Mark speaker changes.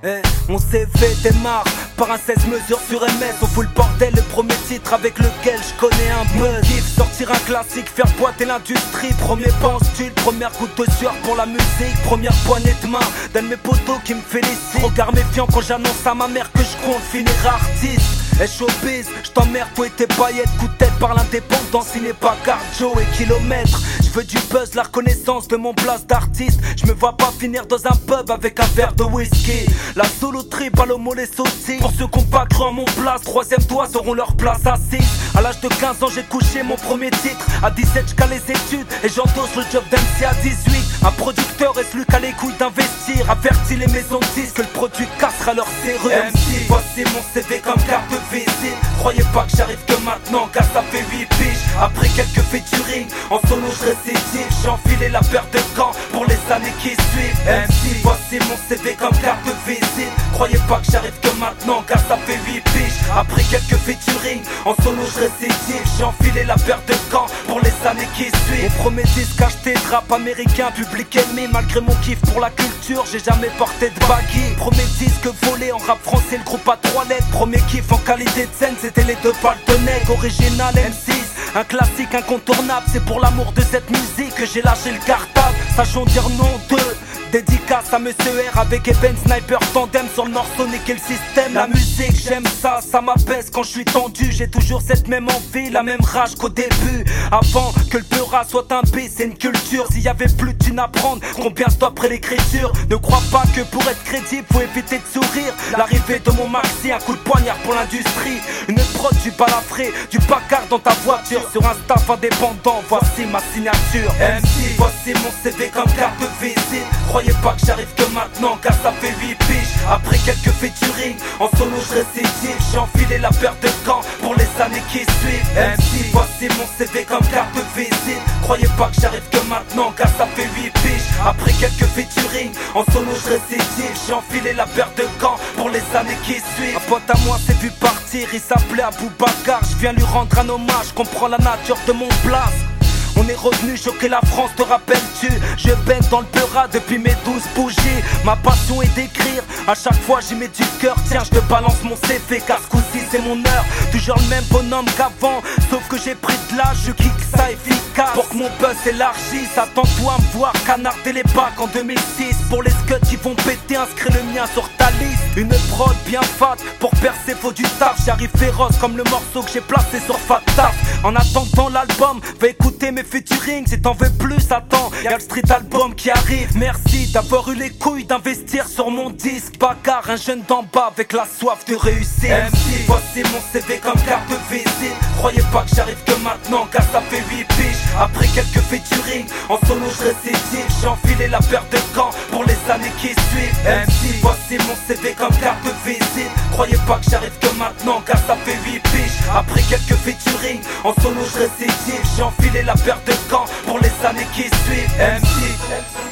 Speaker 1: Mon CV démarre par un 16 mesures sur MS. On fout le bordel, le premier titre avec lequel je connais un buzz. Kiff, sortir un classique, faire boiter l'industrie. Premier pas en style, première goutte de sueur pour la musique. Première poignée de main d'un de mes potos qui me félicite. Regard méfiant quand j'annonce à ma mère que je compte finir artiste. Showbiz, j't'emmerde toi et tes paillettes. Coup de tête par l'indépendance, il n'est pas cardio et kilomètres. J'veux du buzz, la reconnaissance de mon place d'artiste. J'me vois pas finir dans un pub avec un verre de whisky. La solo trip à l'homo les sautilles. Pour ceux qu'on pas cru en mon place, troisième doigts auront leur place assise. À l'âge de 15 ans j'ai couché mon premier titre. À 17 j'cale les études et j'endosse le job d'MC à 18. Un producteur est celui qui a les couilles d'investir. Avertis les maisons de disques que le produit cassera leur serrure. MC, voici mon CV comme carte de visite. Croyez pas que j'arrive que maintenant car ça fait 8 piges. Après quelques featuring, en solo je récidive. J'ai enfilé la paire de gants pour les années qui suivent. MC, voici mon CV comme carte de visite. Croyez pas que j'arrive que maintenant car ça fait 8 piges. Après quelques featuring, en solo je récidive. J'ai enfilé la paire de gants pour les années qui suivent. Mon premier disque acheté de rap américain, public ennemi. Malgré mon kiff pour la culture, j'ai jamais porté de baggy. Premier disque volé en rap français, le groupe à 3 lettres. Premier kiff en qualité de scène, c'était les deux balles de nègre. Original M6, un classique incontournable. C'est pour l'amour de cette musique que j'ai lâché le cartable. Sachons dire non de dédicace à Monsieur R avec Eben Sniper tandem sur le morceau nickel système. La musique j'aime ça, ça m'apaise quand je suis tendu. J'ai toujours cette même envie, la même rage qu'au début. Avant que le peurat soit un B, c'est une culture. S'il y avait plus de thunes à prendre, combien de temps après l'écriture? Ne crois pas que pour être crédible faut éviter de sourire. L'arrivée de mon maxi, un coup de poignard pour l'industrie. Une prod du balafré, du Packard dans ta voiture. Sur un staff indépendant, voici ma signature. MC, voici mon CV comme carte de visite. Croyez pas que j'arrive que maintenant car ça fait 8 piges. Après quelques featuring, en solo je récidive. J'ai enfilé la paire de gants pour les années qui suivent. MC, voici mon CV comme carte de visite. Croyez pas que j'arrive que maintenant car ça fait 8 piges. Après quelques featuring, en solo je récidive. J'ai enfilé la paire de gants pour les années qui suivent. Un pote à moi s'est vu partir, il s'appelait Aboubacar. Je viens lui rendre un hommage, comprends la nature de mon place. On est revenu choquer la France, te rappelles-tu? Je baigne dans le peurat depuis mes 12 bougies. Ma passion est d'écrire, à chaque fois j'y mets du cœur. Tiens, je te balance mon CV car ce coup-ci c'est mon heure. Toujours le même bonhomme qu'avant, sauf que j'ai pris de l'âge, je kick ça efficace. Pour que mon buzz s'élargisse, attends-toi à me voir canarder les bacs en 2006. Pour les scuds qui vont péter, inscris le mien sur ta liste. Une prod bien fat, pour percer faut du taf. J'arrive féroce comme le morceau que j'ai placé sur Fat Taf. En attendant l'album, va écouter mes featuring. Si t'en veux plus, attends, y'a le street album qui arrive. Merci d'avoir eu les couilles d'investir sur mon disque. Bagarre, un jeune d'en bas avec la soif de réussir. MC, voici mon CV comme carte de visite. Croyez pas que j'arrive que maintenant car ça fait 8 piges. Après quelques featuring, en solo je récidive. J'ai enfilé la paire de gants pour les années qui suivent. MC, voici mon CV comme carte de visite. Croyez pas que j'arrive que maintenant car ça fait 8 piges. Après quelques featuring, en solo je récidive. J'ai enfilé la paire de gants pour les années qui suivent. MC.